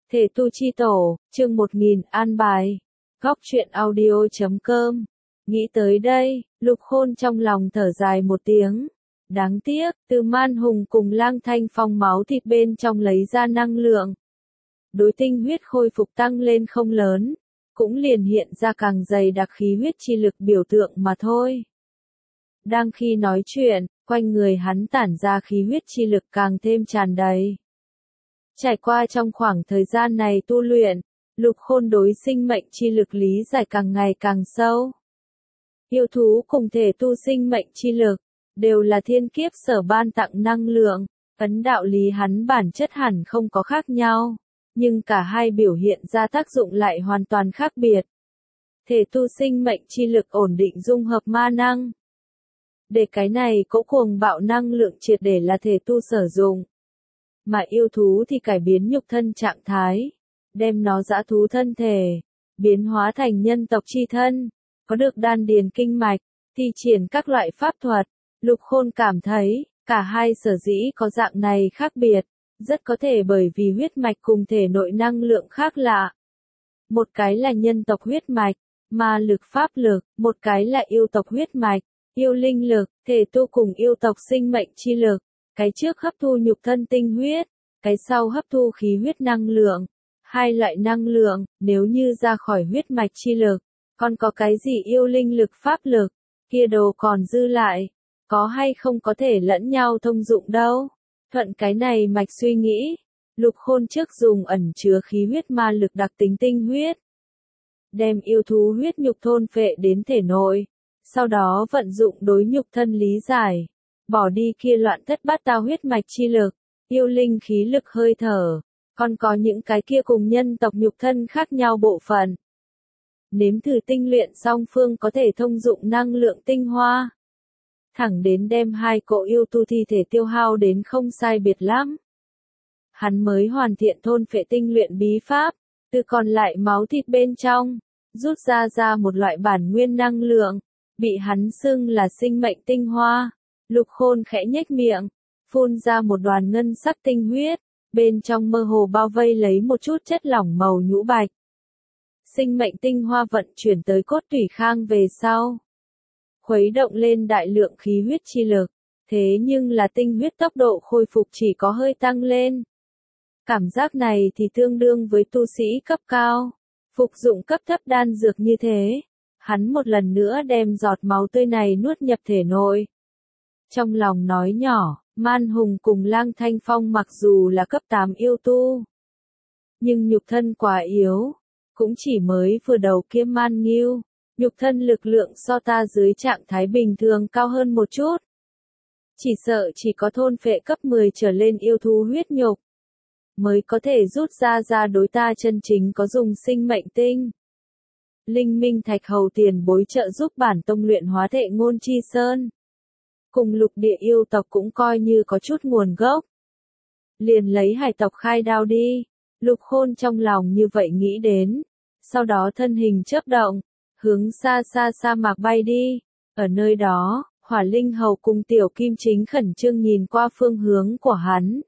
Thể tu chi tổ, chương 1000, an bài. Góc truyện audio.com. Nghĩ tới đây, Lục Khôn trong lòng thở dài một tiếng. Đáng tiếc, từ Man Hùng cùng Lang Thanh Phong máu thịt bên trong lấy ra năng lượng. Đối tinh huyết khôi phục tăng lên không lớn, cũng liền hiện ra càng dày đặc khí huyết chi lực biểu tượng mà thôi. Đang khi nói chuyện, quanh người hắn tản ra khí huyết chi lực càng thêm tràn đầy. Trải qua trong khoảng thời gian này tu luyện, Lục Khôn đối sinh mệnh chi lực lý giải càng ngày càng sâu. Yêu thú cùng thể tu sinh mệnh chi lực, đều là thiên kiếp sở ban tặng năng lượng, ấn đạo lý hắn bản chất hẳn không có khác nhau, nhưng cả hai biểu hiện ra tác dụng lại hoàn toàn khác biệt. Thể tu sinh mệnh chi lực ổn định dung hợp ma năng. Để cái này cỗ cuồng bạo năng lượng triệt để là thể tu sử dụng. Mà yêu thú thì cải biến nhục thân trạng thái, đem nó dã thú thân thể, biến hóa thành nhân tộc chi thân, có được đan điền kinh mạch, thi triển các loại pháp thuật. Lục Khôn cảm thấy, cả hai sở dĩ có dạng này khác biệt, rất có thể bởi vì huyết mạch cùng thể nội năng lượng khác lạ. Một cái là nhân tộc huyết mạch, ma lực pháp lực, một cái là yêu tộc huyết mạch, yêu linh lực, thể tu cùng yêu tộc sinh mệnh chi lực. Cái trước hấp thu nhục thân tinh huyết, cái sau hấp thu khí huyết năng lượng. Hai loại năng lượng, nếu như ra khỏi huyết mạch chi lực, còn có cái gì yêu linh lực pháp lực, kia đồ còn dư lại, có hay không có thể lẫn nhau thông dụng đâu. Thuận cái này mạch suy nghĩ, Lục Khôn trước dùng ẩn chứa khí huyết ma lực đặc tính tinh huyết, đem yêu thú huyết nhục thôn phệ đến thể nội, sau đó vận dụng đối nhục thân lý giải. Bỏ đi kia loạn thất bát tao huyết mạch chi lực, yêu linh khí lực hơi thở, còn có những cái kia cùng nhân tộc nhục thân khác nhau bộ phận. Nếm thử tinh luyện song phương có thể thông dụng năng lượng tinh hoa. Thẳng đến đem hai cỗ yêu tu thi thể tiêu hao đến không sai biệt lắm. Hắn mới hoàn thiện thôn phệ tinh luyện bí pháp, từ còn lại máu thịt bên trong, rút ra một loại bản nguyên năng lượng, bị hắn xưng là sinh mệnh tinh hoa. Lục Khôn khẽ nhếch miệng, phun ra một đoàn ngân sắc tinh huyết, bên trong mơ hồ bao vây lấy một chút chất lỏng màu nhũ bạch. Sinh mệnh tinh hoa vận chuyển tới cốt tủy khang về sau, khuấy động lên đại lượng khí huyết chi lực, thế nhưng là tinh huyết tốc độ khôi phục chỉ có hơi tăng lên. Cảm giác này thì tương đương với tu sĩ cấp cao, phục dụng cấp thấp đan dược như thế. Hắn một lần nữa đem giọt máu tươi này nuốt nhập thể nội. Trong lòng nói nhỏ, Man Hùng cùng Lang Thanh Phong mặc dù là cấp 8 yêu tu, nhưng nhục thân quá yếu, cũng chỉ mới vừa đầu kia Man Nghiêu, nhục thân lực lượng so ta dưới trạng thái bình thường cao hơn một chút. Chỉ sợ chỉ có thôn phệ cấp 10 trở lên yêu thú huyết nhục, mới có thể rút ra đối ta chân chính có dùng sinh mệnh tinh. Linh Minh Thạch Hầu tiền bối trợ giúp bản tông luyện hóa thệ ngôn chi sơn. Cùng lục địa yêu tộc cũng coi như có chút nguồn gốc. Liền lấy hải tộc khai đao đi. Lục Khôn trong lòng như vậy nghĩ đến. Sau đó thân hình chớp động, hướng xa sa mạc bay đi. Ở nơi đó, Hỏa Linh Hầu cùng Tiểu Kim Chính khẩn trương nhìn qua phương hướng của hắn.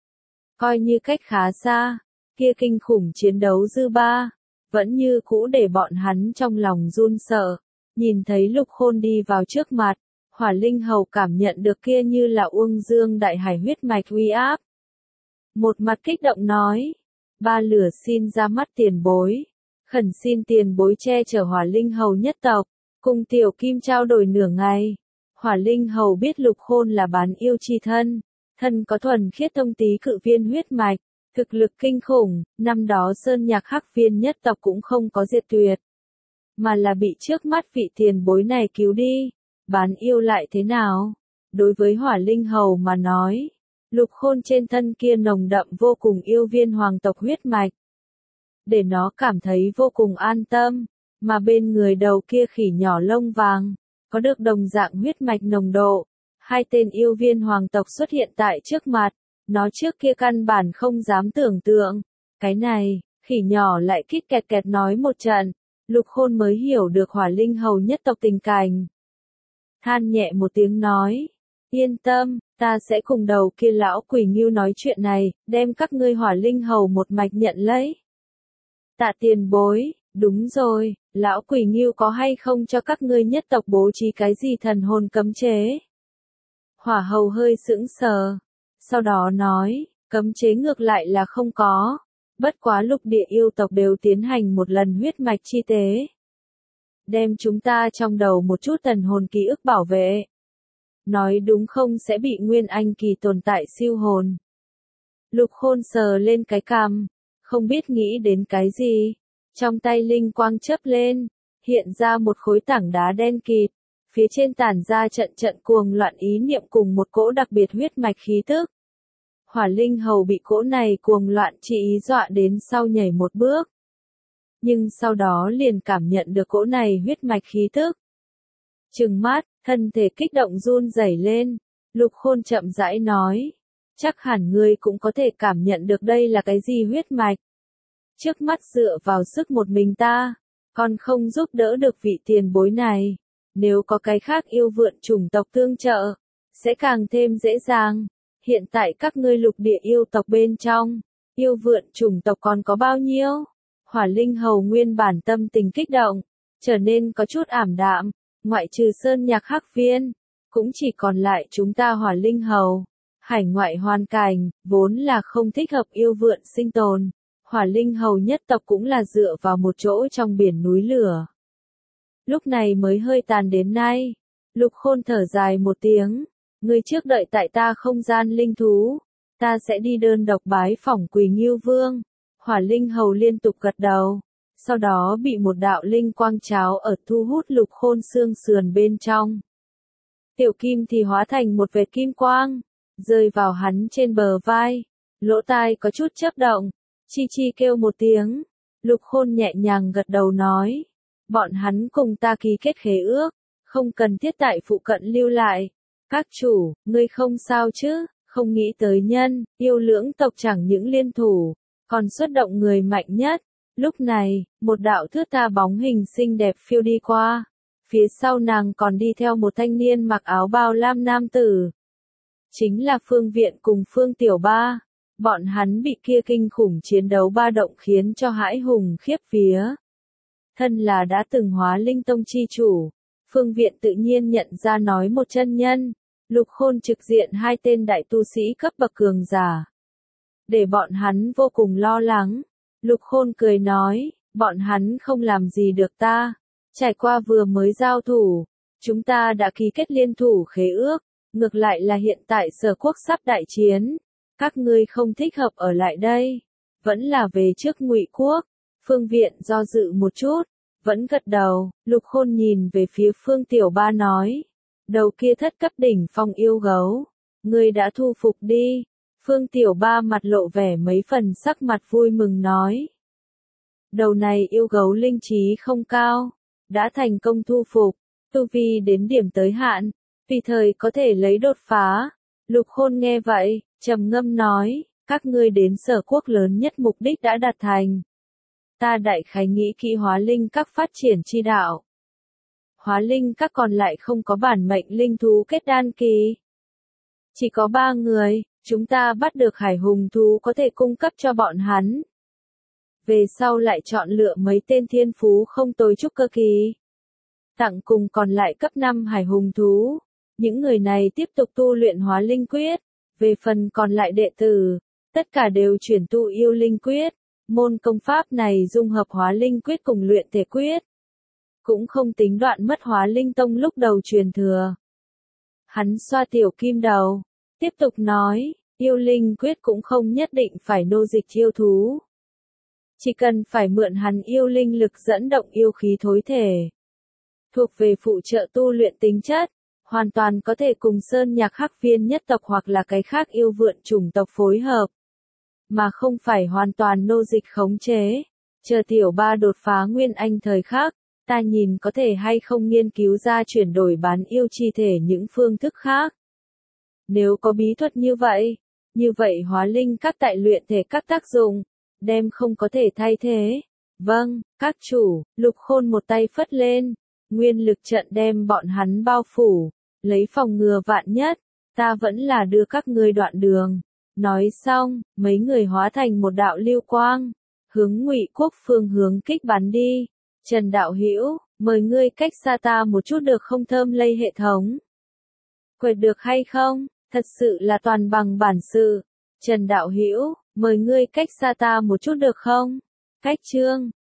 Coi như cách khá xa, kia kinh khủng chiến đấu dư ba, vẫn như cũ để bọn hắn trong lòng run sợ. Nhìn thấy Lục Khôn đi vào trước mặt, Hỏa Linh Hầu cảm nhận được kia như là uông dương đại hải huyết mạch uy áp. Một mặt kích động nói, ba lửa xin ra mắt tiền bối, khẩn xin tiền bối che chở Hỏa Linh Hầu nhất tộc, cùng Tiểu Kim trao đổi nửa ngày. Hỏa Linh Hầu biết Lục Khôn là bán yêu chi thân, thân có thuần khiết thông tí cự viên huyết mạch, thực lực kinh khủng, năm đó Sơn Nhạc Hắc Viên nhất tộc cũng không có diệt tuyệt, mà là bị trước mắt vị tiền bối này cứu đi. Bán yêu lại thế nào? Đối với Hỏa Linh Hầu mà nói, Lục Khôn trên thân kia nồng đậm vô cùng yêu viên hoàng tộc huyết mạch, để nó cảm thấy vô cùng an tâm, mà bên người đầu kia khỉ nhỏ lông vàng, có được đồng dạng huyết mạch nồng độ. Hai tên yêu viên hoàng tộc xuất hiện tại trước mặt, nó trước kia căn bản không dám tưởng tượng. Cái này, khỉ nhỏ lại kít kẹt kẹt nói một trận, Lục Khôn mới hiểu được Hỏa Linh Hầu nhất tộc tình cảnh. Than nhẹ một tiếng nói, yên tâm, Ta sẽ cùng đầu kia lão quỷ ngưu nói chuyện này, đem các ngươi hỏa linh hầu một mạch nhận lấy. Tạ tiền bối, đúng rồi, lão quỷ ngưu có hay không cho các ngươi nhất tộc bố trí cái gì thần hồn cấm chế? Hỏa hầu hơi sững sờ, sau đó nói, cấm chế ngược lại là không có, bất quá lục địa yêu tộc đều tiến hành một lần huyết mạch chi tế. Đem chúng ta trong đầu một chút thần hồn ký ức bảo vệ. Nói đúng không sẽ bị nguyên anh kỳ tồn tại siêu hồn. Lục Khôn sờ lên cái cằm, không biết nghĩ đến cái gì. Trong tay linh quang chớp lên, hiện ra một khối tảng đá đen kịt. Phía trên tản ra trận trận cuồng loạn ý niệm cùng một cỗ đặc biệt huyết mạch khí tức. Hỏa linh hầu bị cỗ này cuồng loạn chi ý dọa đến sau nhảy một bước. Nhưng sau đó liền cảm nhận được cỗ này huyết mạch khí tức. Trừng mắt, thân thể kích động run rẩy lên, Lục Khôn chậm rãi nói, chắc hẳn ngươi cũng có thể cảm nhận được đây là cái gì huyết mạch. Trước mắt dựa vào sức một mình ta, còn không giúp đỡ được vị tiền bối này, nếu có cái khác yêu vượn chủng tộc tương trợ, sẽ càng thêm dễ dàng. Hiện tại các ngươi lục địa yêu tộc bên trong, yêu vượn chủng tộc còn có bao nhiêu? Hỏa linh hầu nguyên bản tâm tình kích động, trở nên có chút ảm đạm. Ngoại trừ sơn nhạc hắc viên, cũng chỉ còn lại chúng ta hỏa linh hầu. Hải ngoại hoàn cảnh, vốn là không thích hợp yêu vượn sinh tồn. Hỏa linh hầu nhất tộc cũng là dựa vào một chỗ trong biển núi lửa. Lúc này mới hơi tàn đến nay. Lục Khôn thở dài một tiếng. Ngươi trước đợi tại ta không gian linh thú. Ta sẽ đi đơn độc bái phỏng Quỳ Ngưu Vương. Hỏa linh hầu liên tục gật đầu. Sau đó bị một đạo linh quang cháo ở thu hút Lục Khôn xương sườn bên trong. Tiểu kim thì hóa thành một vệt kim quang, rơi vào hắn trên bờ vai, lỗ tai có chút chớp động, chi chi kêu một tiếng. Lục Khôn nhẹ nhàng gật đầu nói, bọn hắn cùng ta ký kết khế ước, không cần thiết tại phụ cận lưu lại. Các chủ, ngươi không sao chứ? Không nghĩ tới nhân, yêu lưỡng tộc chẳng những liên thủ, còn xuất động người mạnh nhất. Lúc này, một đạo thướt tha bóng hình xinh đẹp phiêu đi qua. Phía sau nàng còn đi theo một thanh niên mặc áo bao lam nam tử. Chính là Phương Viện cùng Phương Tiểu Ba. Bọn hắn bị kia kinh khủng chiến đấu ba động khiến cho hãi hùng khiếp vía. Thân là đã từng Hóa Linh Tông chi chủ, Phương Viện tự nhiên nhận ra nói một chân nhân. Lục Khôn trực diện hai tên đại tu sĩ cấp bậc cường giả. Để bọn hắn vô cùng lo lắng. Lục Khôn cười nói, bọn hắn không làm gì được ta. Trải qua vừa mới giao thủ, chúng ta đã ký kết liên thủ khế ước, ngược lại là hiện tại Sở Quốc sắp đại chiến, các ngươi không thích hợp ở lại đây, vẫn là về trước Ngụy Quốc. Phương Viện do dự một chút, vẫn gật đầu. Lục Khôn nhìn về phía Phương Tiểu Ba nói, đầu kia thất cấp đỉnh phong yêu gấu, ngươi đã thu phục đi. Phương Tiểu Ba mặt lộ vẻ mấy phần sắc mặt vui mừng nói. Đầu này yêu gấu linh trí không cao, đã thành công thu phục, tu vi đến điểm tới hạn, tùy thời có thể lấy đột phá. Lục Khôn nghe vậy, trầm ngâm nói, các ngươi đến Sở Quốc lớn nhất mục đích đã đạt thành. Ta đại khái nghĩ kỹ Hóa Linh các phát triển chi đạo. Hóa Linh các còn lại không có bản mệnh linh thú kết đan kỳ. Chỉ có 3 người. Chúng ta bắt được hải hùng thú có thể cung cấp cho bọn hắn. Về sau lại chọn lựa mấy tên thiên phú không tồi trúc cơ kỳ. Tặng cùng còn lại cấp 5 hải hùng thú. Những người này tiếp tục tu luyện hóa linh quyết. Về phần còn lại đệ tử, tất cả đều chuyển tu yêu linh quyết. Môn công pháp này dung hợp hóa linh quyết cùng luyện thể quyết. Cũng không tính đoạn mất Hóa Linh Tông lúc đầu truyền thừa. Hắn xoa tiểu kim đầu. Tiếp tục nói, yêu linh quyết cũng không nhất định phải nô dịch yêu thú. Chỉ cần phải mượn hắn yêu linh lực dẫn động yêu khí thối thể. Thuộc về phụ trợ tu luyện tính chất, hoàn toàn có thể cùng sơn nhạc hắc viên nhất tộc hoặc là cái khác yêu vượn chủng tộc phối hợp. Mà không phải hoàn toàn nô dịch khống chế. Chờ Tiểu Ba đột phá nguyên anh thời khắc, ta nhìn có thể hay không nghiên cứu ra chuyển đổi bán yêu chi thể những phương thức khác. Nếu có bí thuật như vậy Hóa Linh các tại luyện thể các tác dụng, đem không có thể thay thế. Vâng, các chủ. Lục Khôn một tay phất lên, nguyên lực trận đem bọn hắn bao phủ, lấy phòng ngừa vạn nhất. ta vẫn là đưa các ngươi đoạn đường. Nói xong, mấy người hóa thành một đạo lưu quang, hướng Ngụy Quốc phương hướng kích bắn đi. Trần đạo hữu, mời ngươi cách xa ta một chút được không? Thơm lây hệ thống. Quệt được hay không? Thật sự là toàn bằng bản sự. Trần đạo hữu, mời ngươi cách xa ta một chút được không? Cách chương